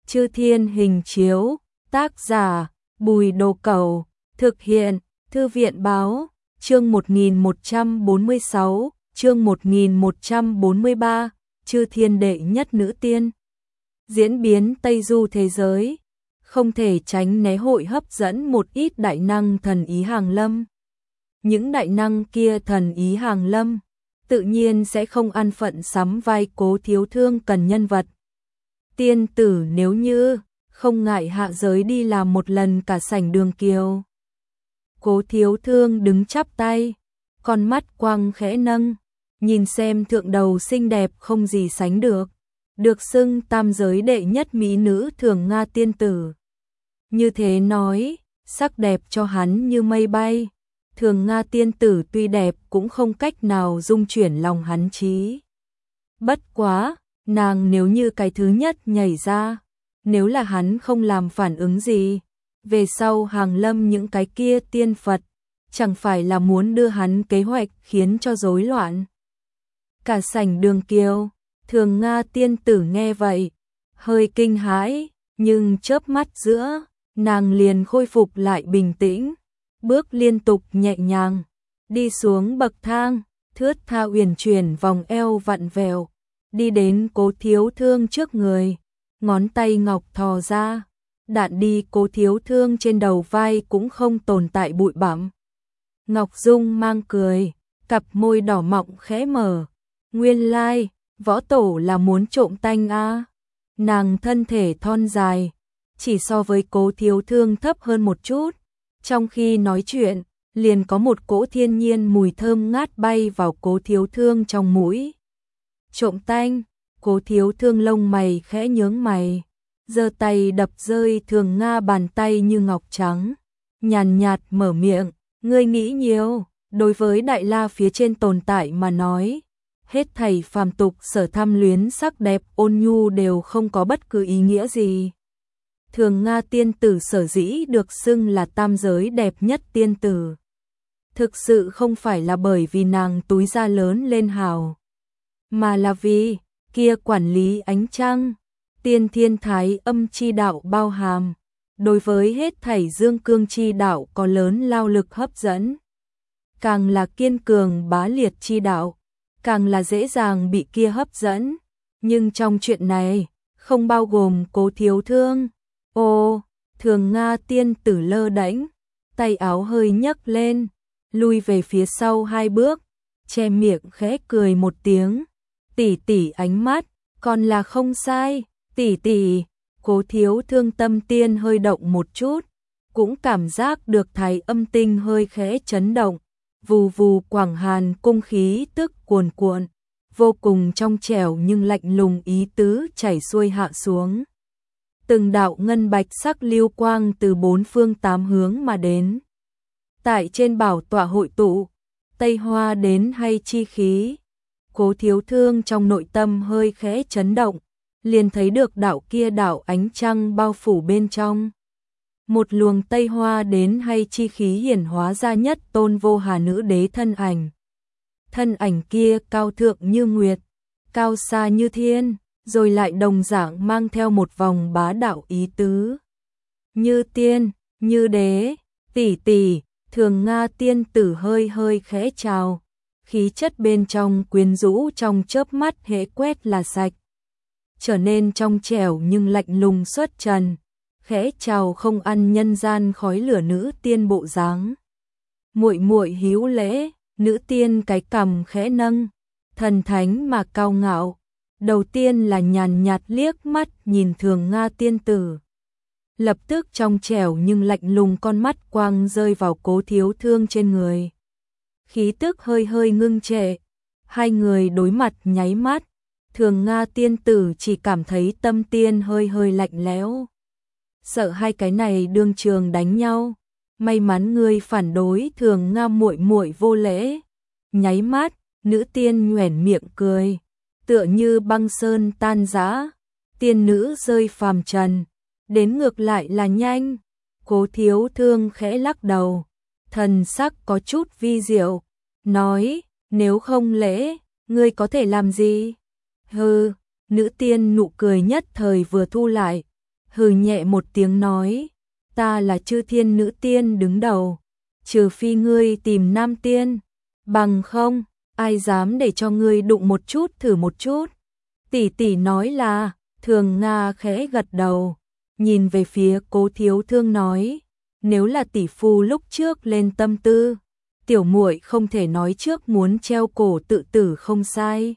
Chư Thiên Hình Chiếu, tác giả Bùi Đồ Cẩu, thực hiện Thư viện Báo, chương 1146, chương 1143, Chư Thiên đệ nhất nữ tiên. Diễn biến Tây Du thế giới, không thể tránh né hội hấp dẫn một ít đại năng thần ý hàng lâm. Những đại năng kia thần ý hàng lâm, tự nhiên sẽ không ăn phận sắm vai Cố Thiếu Thương cần nhân vật. Tiên tử nếu như không ngại hạ giới đi làm một lần cả sảnh đường kiều. Cố Thiếu Thương đứng chắp tay, con mắt quang khẽ nâng, nhìn xem thượng đầu xinh đẹp không gì sánh được xưng tam giới đệ nhất mỹ nữ Thường Nga tiên tử. Như thế nói, sắc đẹp cho hắn như mây bay, Thường Nga tiên tử tuy đẹp cũng không cách nào dung chuyển lòng hắn trí. Bất quá, nàng nếu như cái thứ nhất nhảy ra, nếu là hắn không làm phản ứng gì, về sau hàng lâm những cái kia tiên Phật, chẳng phải là muốn đưa hắn kế hoạch khiến cho rối loạn. Cả sảnh đường kiều, Thường Nga tiên tử nghe vậy, hơi kinh hãi, nhưng chớp mắt giữa, nàng liền khôi phục lại bình tĩnh, bước liên tục nhẹ nhàng, đi xuống bậc thang, thướt tha uyển chuyển vòng eo vặn vẹo, đi đến Cố Thiếu Thương trước người, ngón tay ngọc thò ra, đạn đi Cố Thiếu Thương trên đầu vai cũng không tồn tại bụi bặm. Ngọc Dung mang cười, cặp môi đỏ mọng khẽ mở, nguyên lai, võ tổ là muốn trộm tanh a. Nàng thân thể thon dài, chỉ so với Cố Thiếu Thương thấp hơn một chút, trong khi nói chuyện, liền có một cỗ thiên nhiên mùi thơm ngát bay vào Cố Thiếu Thương trong mũi. Trộm tanh, Cố Thiếu Thương lông mày khẽ nhướng mày, giơ tay đập rơi Thường Nga bàn tay như ngọc trắng, nhàn nhạt mở miệng, ngươi nghĩ nhiều, đối với Đại La phía trên tồn tại mà nói, hết thảy phàm tục sở tham luyến sắc đẹp ôn nhu đều không có bất cứ ý nghĩa gì. Thường Nga tiên tử sở dĩ được xưng là tam giới đẹp nhất tiên tử, thực sự không phải là bởi vì nàng túi da lớn lên hào, mà là vì kia quản lý ánh trăng, tiên thiên thái âm chi đạo bao hàm, đối với hết thảy dương cương chi đạo có lớn lao lực hấp dẫn. Càng là kiên cường bá liệt chi đạo, càng là dễ dàng bị kia hấp dẫn, nhưng trong chuyện này, không bao gồm Cố Thiếu Thương. Ô, Thường Nga tiên tử lơ đễnh, tay áo hơi nhấc lên, lui về phía sau 2 bước, che miệng khẽ cười một tiếng, tỷ tỷ ánh mắt, còn là không sai, tỷ tỷ. Cố Thiếu Thương tâm tiên hơi động một chút, cũng cảm giác được thái âm tinh hơi khẽ chấn động, vù vù quảng hàn cung khí tức cuồn cuộn, vô cùng trong trẻo nhưng lạnh lùng ý tứ chảy xuôi hạ xuống. Từng đạo ngân bạch sắc lưu quang từ 4 phương 8 hướng mà đến. Tại trên bảo tọa hội tụ, Tây Hoa đến hay chi khí. Cố Thiếu Thương trong nội tâm hơi khẽ chấn động, liền thấy được đạo kia đạo ánh trăng bao phủ bên trong. Một luồng Tây Hoa đến hay chi khí hiển hóa ra nhất tôn vô hà nữ đế thân ảnh. Thân ảnh kia cao thượng như nguyệt, cao xa như thiên, rồi lại đồng dạng mang theo một vòng bá đạo ý tứ. Như tiên, như đế, tỷ tỷ, Thường Nga tiên tử hơi hơi khẽ chào, khí chất bên trong quyến rũ trong chớp mắt hễ quét là sạch, trở nên trong trẻo nhưng lạnh lùng xuất trần, khẽ chào không ăn nhân gian khói lửa nữ tiên bộ dáng. Muội muội hữu lễ, nữ tiên cái cằm khẽ nâng, thần thánh mà cao ngạo, đầu tiên là nhàn nhạt liếc mắt nhìn Thường Nga tiên tử. Lập tức trong trẻo nhưng lạnh lùng con mắt quang rơi vào Cố Thiếu Thương trên người. Khí tức hơi hơi ngưng trệ, hai người đối mặt nháy mắt, Thường Nga tiên tử chỉ cảm thấy tâm tiên hơi hơi lạnh lẽo. Sợ hai cái này đương trường đánh nhau, may mắn ngươi phản đối Thường Nga muội muội vô lễ. Nháy mắt, nữ tiên nhoẻn miệng cười, tựa như băng sơn tan rã, tiên nữ rơi phàm trần, đến ngược lại là nhanh. Cố Thiếu Thương khẽ lắc đầu, thần sắc có chút vi diệu, nói, nếu không lễ, ngươi có thể làm gì? Hừ, nữ tiên nụ cười nhất thời vừa thu lại, hừ nhẹ một tiếng nói, ta là chư thiên nữ tiên đứng đầu, trừ phi ngươi tìm nam tiên, bằng không, ai dám để cho ngươi đụng một chút thử một chút. Tỷ tỷ nói là, Thường Nga khẽ gật đầu, nhìn về phía Cố Thiếu Thương nói, nếu là tỷ phu lúc trước lên tâm tư, tiểu muội không thể nói trước muốn treo cổ tự tử không sai.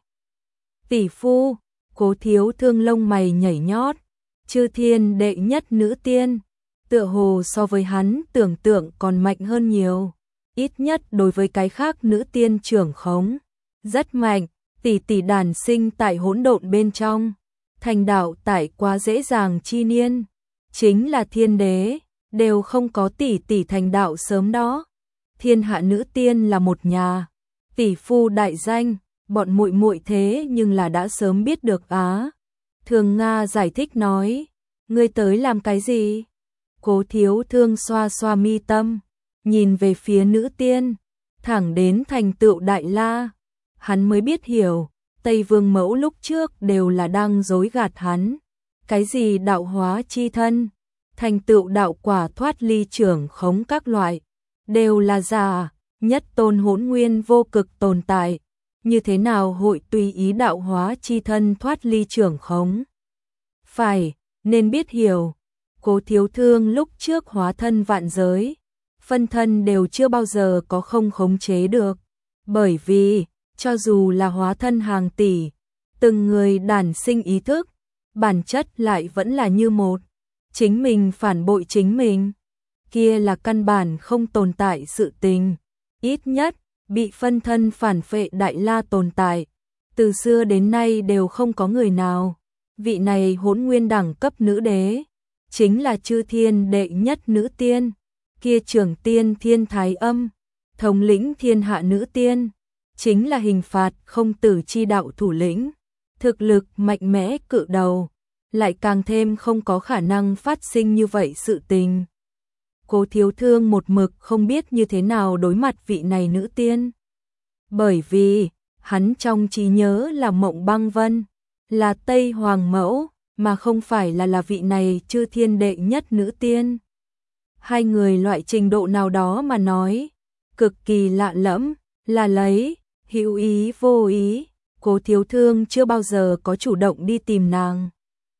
Tỷ phu, Cố Thiếu Thương lông mày nhảy nhót, chư thiên đệ nhất nữ tiên, tựa hồ so với hắn tưởng tượng còn mạnh hơn nhiều, ít nhất đối với cái khác nữ tiên trưởng khống, rất mạnh, tỷ tỷ đàn sinh tại hỗn độn bên trong, thành đạo tại quá dễ dàng chi niên, chính là thiên đế, đều không có tỷ tỷ thành đạo sớm đó. Thiên hạ nữ tiên là một nhà, tỷ phu đại danh, bọn muội muội thế nhưng là đã sớm biết được á. Thường Nga giải thích nói, ngươi tới làm cái gì? Cố Thiếu Thương xoa xoa mi tâm, nhìn về phía nữ tiên, thẳng đến thành tựu Đại La. Hắn mới biết hiểu, Tây Vương Mẫu lúc trước đều là đang dối gạt hắn. Cái gì đạo hóa chi thân, thành tựu đạo quả thoát ly trưởng khống các loại, đều là giả, nhất tôn hỗn nguyên vô cực tồn tại. Như thế nào hội tùy ý đạo hóa chi thân thoát ly trưởng khống? Phải, nên biết hiểu. Cố Thiếu Thương lúc trước hóa thân vạn giới, phân thân đều chưa bao giờ có không khống chế được. Bởi vì, cho dù là hóa thân hàng tỷ, từng người đản sinh ý thức, bản chất lại vẫn là như một. Chính mình phản bội chính mình, kia là căn bản không tồn tại sự tình. Ít nhất, bị phân thân phản phệ Đại La tồn tại, từ xưa đến nay đều không có người nào. Vị này hỗn nguyên đẳng cấp nữ đế, chính là chư thiên đệ nhất nữ tiên, kia trưởng tiên Thiên Thái Âm, thống lĩnh thiên hạ nữ tiên, chính là hình phạt không tử chi đạo thủ lĩnh, thực lực mạnh mẽ cự đầu, lại càng thêm không có khả năng phát sinh như vậy sự tình. Cố Thiếu Thương một mực không biết như thế nào đối mặt vị này nữ tiên. Bởi vì, hắn trong trí nhớ là Mộng Băng Vân, là Tây Hoàng Mẫu, mà không phải là vị này chư thiên đệ nhất nữ tiên. Hai người loại trình độ nào đó mà nói, cực kỳ lạ lẫm, là lấy, hữu ý vô ý, Cố Thiếu Thương chưa bao giờ có chủ động đi tìm nàng.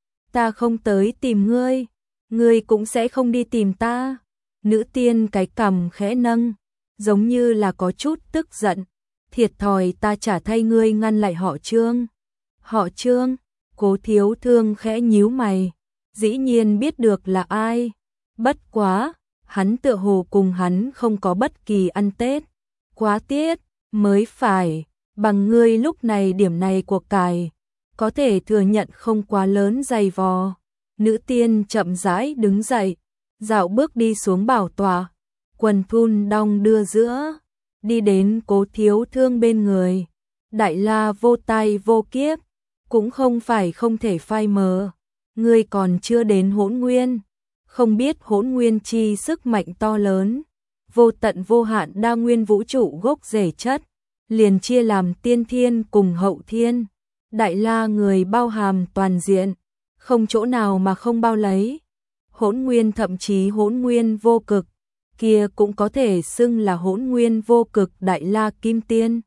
Ta không tới tìm ngươi, ngươi cũng sẽ không đi tìm ta. Nữ tiên cái cằm khẽ nâng, giống như là có chút tức giận. Thiệt thòi ta trả thay ngươi ngăn lại họ Trương. Họ Trương, Cố Thiếu Thương khẽ nhíu mày, dĩ nhiên biết được là ai. Bất quá, hắn tựa hồ cùng hắn không có bất kỳ ăn Tết. Quá tiết, mới phải, bằng ngươi lúc này điểm này của cải, có thể thừa nhận không quá lớn dày vò. Nữ tiên chậm rãi đứng dậy, dạo bước đi xuống bảo tọa, quần thun đong đưa giữa, đi đến Cố Thiếu Thương bên người. Đại La vô tai vô kiếp, cũng không phải không thể phai mờ. Ngươi còn chưa đến hỗn nguyên, không biết hỗn nguyên chi sức mạnh to lớn, vô tận vô hạn đa nguyên vũ trụ gốc rễ chất, liền chia làm tiên thiên cùng hậu thiên. Đại La người bao hàm toàn diện, không chỗ nào mà không bao lấy. Hỗn nguyên thậm chí hỗn nguyên vô cực, kia cũng có thể xưng là hỗn nguyên vô cực Đại La Kim Tiên.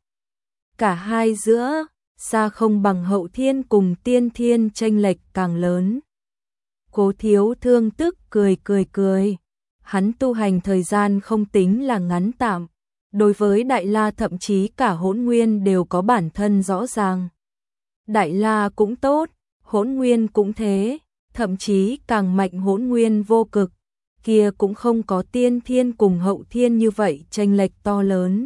Cả hai giữa, xa không bằng hậu thiên cùng tiên thiên chênh lệch càng lớn. Cố Thiếu Thương tức cười. Hắn tu hành thời gian không tính là ngắn tạm, đối với Đại La thậm chí cả hỗn nguyên đều có bản thân rõ ràng. Đại La cũng tốt, hỗn nguyên cũng thế, thậm chí càng mạnh hỗn nguyên vô cực, kia cũng không có tiên thiên cùng hậu thiên như vậy chênh lệch to lớn.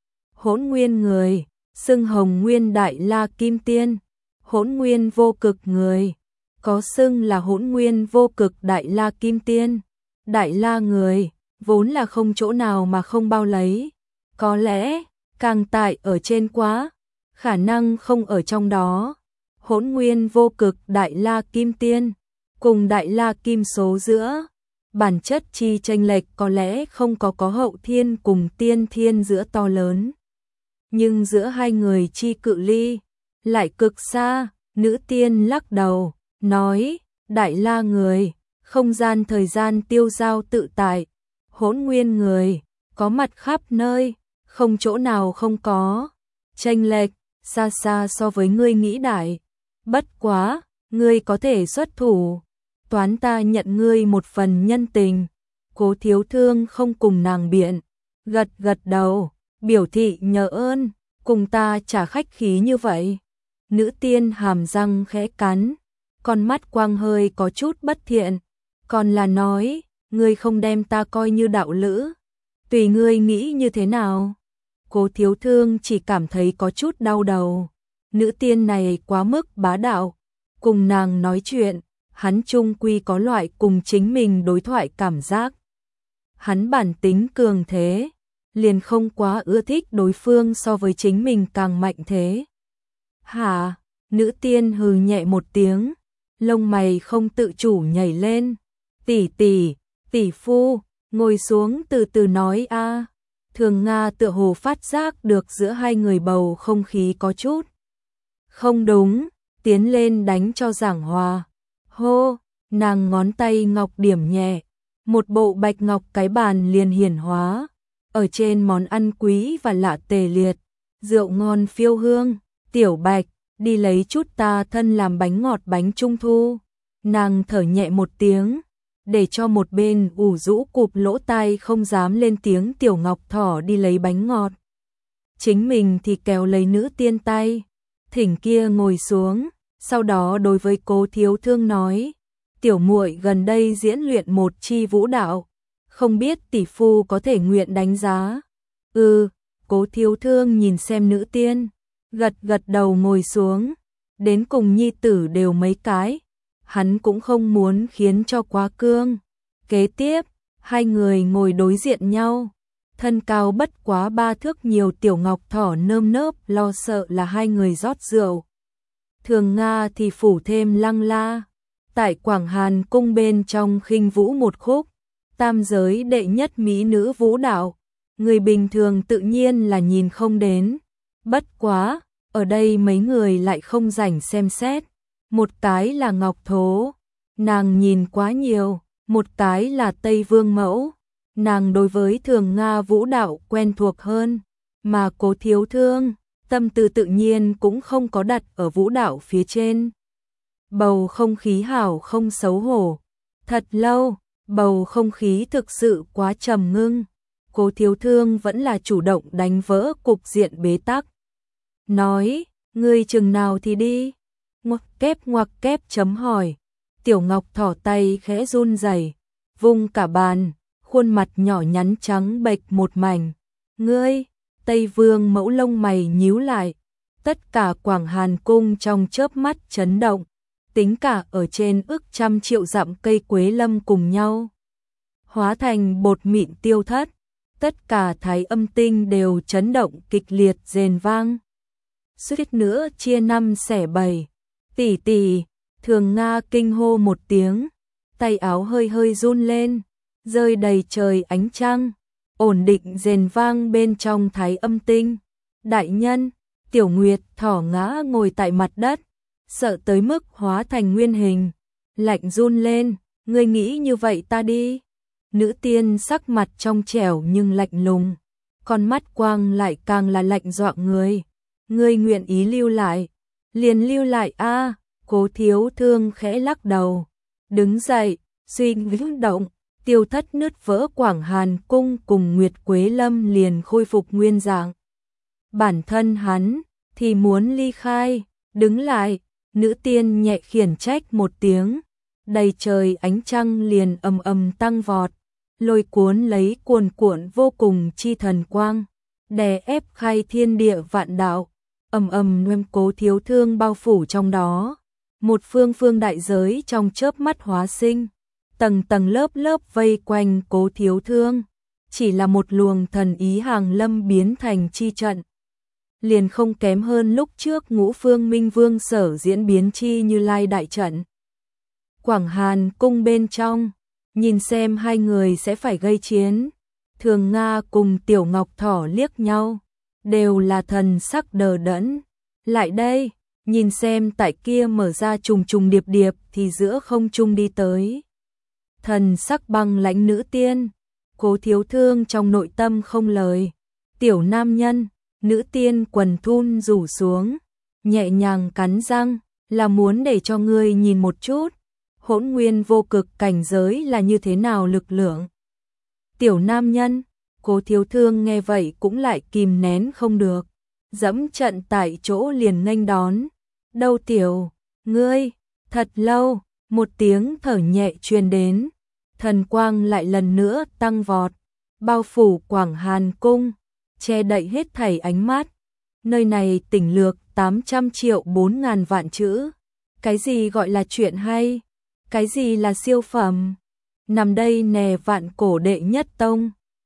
Hỗn nguyên người, xưng Hồng Nguyên Đại La Kim Tiên, hỗn nguyên vô cực người, có xưng là hỗn nguyên vô cực Đại La Kim Tiên. Đại La người, vốn là không chỗ nào mà không bao lấy, có lẽ, càng tại ở trên quá, khả năng không ở trong đó. Hỗn nguyên vô cực Đại La Kim Tiên, cùng Đại La Kim số giữa, bản chất chi chênh lệch có lẽ không có hậu thiên cùng tiên thiên giữa to lớn. Nhưng giữa hai người chi cự ly, lại cực xa. Nữ tiên lắc đầu, nói, Đại La người, không gian thời gian tiêu dao tự tại, hỗn nguyên người, có mặt khắp nơi, không chỗ nào không có, chênh lệch, xa xa so với ngươi nghĩ đại. Bất quá, ngươi có thể xuất thủ, toán ta nhận ngươi một phần nhân tình. Cố Thiếu Thương không cùng nàng biện, gật gật đầu, biểu thị nhờ ơn, cùng ta trả khách khí như vậy. Nữ tiên hàm răng khẽ cắn, con mắt quang hơi có chút bất thiện, còn là nói, ngươi không đem ta coi như đạo lữ, tùy ngươi nghĩ như thế nào. Cố Thiếu Thương chỉ cảm thấy có chút đau đầu, nữ tiên này quá mức bá đạo, cùng nàng nói chuyện, hắn chung quy có loại cùng chính mình đối thoại cảm giác. Hắn bản tính cường thế, liền không quá ưa thích đối phương so với chính mình càng mạnh thế. Hả? Nữ tiên hừ nhẹ một tiếng, lông mày không tự chủ nhảy lên. Tỷ phu, ngồi xuống từ từ nói a. Thường Nga tựa hồ phát giác được giữa hai người bầu không khí có chút không đúng, tiến lên đánh cho giảng hòa. Hô, nàng ngón tay ngọc điểm nhẹ, một bộ bạch ngọc cái bàn liền hiển hóa, ở trên món ăn quý và lạ tề liệt, rượu ngon phiêu hương. Tiểu Bạch, đi lấy chút ta thân làm bánh ngọt bánh trung thu. Nàng thở nhẹ một tiếng, để cho một bên ủ rũ cụp lỗ tai không dám lên tiếng Tiểu Ngọc Thỏ đi lấy bánh ngọt. Chính mình thì kéo lấy nữ tiên tay, thỉnh kia ngồi xuống, sau đó đối với Cố Thiếu Thương nói, tiểu muội gần đây diễn luyện một chi vũ đạo, không biết tỷ phu có thể nguyện đánh giá. Cố Thiếu Thương nhìn xem nữ tiên, gật gật đầu ngồi xuống, đến cùng nhi tử đều mấy cái, hắn cũng không muốn khiến cho quá cương. Kế tiếp, hai người ngồi đối diện nhau, thân cao bất quá 3 thước nhiều Tiểu Ngọc Thỏ nơm nớp lo sợ là hai người rót rượu. Thường Nga thì phủ thêm lăng la, tại Quảng Hàn cung bên trong khinh vũ một khúc, tam giới đệ nhất mỹ nữ vũ đạo, người bình thường tự nhiên là nhìn không đến. Bất quá, ở đây mấy người lại không rảnh xem xét, một cái là Ngọc Thố, nàng nhìn quá nhiều, một cái là Tây Vương Mẫu, nàng đối với Thường Nga vũ đạo quen thuộc hơn, mà Cố Thiếu Thương, tâm tư tự nhiên cũng không có đặt ở vũ đạo phía trên. Bầu không khí hảo không xấu hổ, thật lâu, bầu không khí thực sự quá trầm ngưng, Cố Thiếu Thương vẫn là chủ động đánh vỡ cục diện bế tắc. Nói, ngươi chừng nào thì đi? Ngoặc kép chấm hỏi. Tiểu Ngọc Thỏ tay khẽ run rẩy, vung cả bàn, khuôn mặt nhỏ nhắn trắng bệch một mảnh. Ngươi, Tây Vương Mẫu lông mày nhíu lại, tất cả Quảng Hàn cung trong chớp mắt chấn động, tính cả ở trên ức trăm triệu dặm cây quế lâm cùng nhau, hóa thành bột mịn tiêu thất, tất cả thái âm tinh đều chấn động kịch liệt rền vang. Suýt nữa chia năm xẻ bảy. Tỷ, Thường Nga kinh hô một tiếng, tay áo hơi hơi run lên, rơi đầy trời ánh trăng, ổn định rền vang bên trong thái âm tinh. Đại nhân, Tiểu Nguyệt Thỏ ngã ngồi tại mặt đất, sợ tới mức hóa thành nguyên hình, lạnh run lên, ngươi nghĩ như vậy ta đi. Nữ tiên sắc mặt trong trẻo nhưng lạnh lùng, con mắt quang lại càng là lạnh dọa người. Ngươi nguyện ý lưu lại, liền lưu lại a. Cố Thiếu Thương khẽ lắc đầu, đứng dậy, suy nghĩ động, tiêu thất nứt vỡ Quảng Hàn cung cùng Nguyệt Quế Lâm liền khôi phục nguyên dạng. Bản thân hắn thì muốn ly khai, đứng lại, nữ tiên nhẹ khiển trách một tiếng, đầy trời ánh trăng liền ầm ầm tăng vọt, lôi cuốn lấy cuồn cuộn vô cùng chi thần quang, đè ép khai thiên địa vạn đạo, ầm ầm đem Cố Thiếu Thương bao phủ trong đó. Một phương phương đại giới trong chớp mắt hóa sinh, tầng tầng lớp lớp vây quanh Cố Thiếu Thương, chỉ là một luồng thần ý hàng lâm biến thành chi trận. Liền không kém hơn lúc trước Ngũ Phương Minh Vương Sở diễn biến chi Như Lai đại trận. Quảng Hàn cung bên trong, nhìn xem hai người sẽ phải gây chiến, Thường Nga cùng Tiểu Ngọc Thỏ liếc nhau, đều là thần sắc đờ đẫn. Lại đây, nhìn xem tại kia mở ra trùng trùng điệp điệp thì giữa không trung đi tới. Thần sắc băng lãnh nữ tiên, Cố Thiếu Thương trong nội tâm không lời. Tiểu nam nhân, nữ tiên quần thun rủ xuống, nhẹ nhàng cắn răng, là muốn để cho ngươi nhìn một chút, hỗn nguyên vô cực cảnh giới là như thế nào lực lượng. Tiểu nam nhân, Cố Thiếu Thương nghe vậy cũng lại kìm nén không được, dẫm trận tại chỗ liền nghênh đón. Đâu tiểu, ngươi, thật lâu, một tiếng thở nhẹ truyền đến, thần quang lại lần nữa tăng vọt, bao phủ Quảng Hàn cung, che đậy hết thảy ánh mắt. Nơi này tỉnh lược 800 triệu 4.000 vạn chữ. Cái gì gọi là chuyện hay? Cái gì là siêu phẩm? Nằm đây nè vạn cổ đệ nhất tông.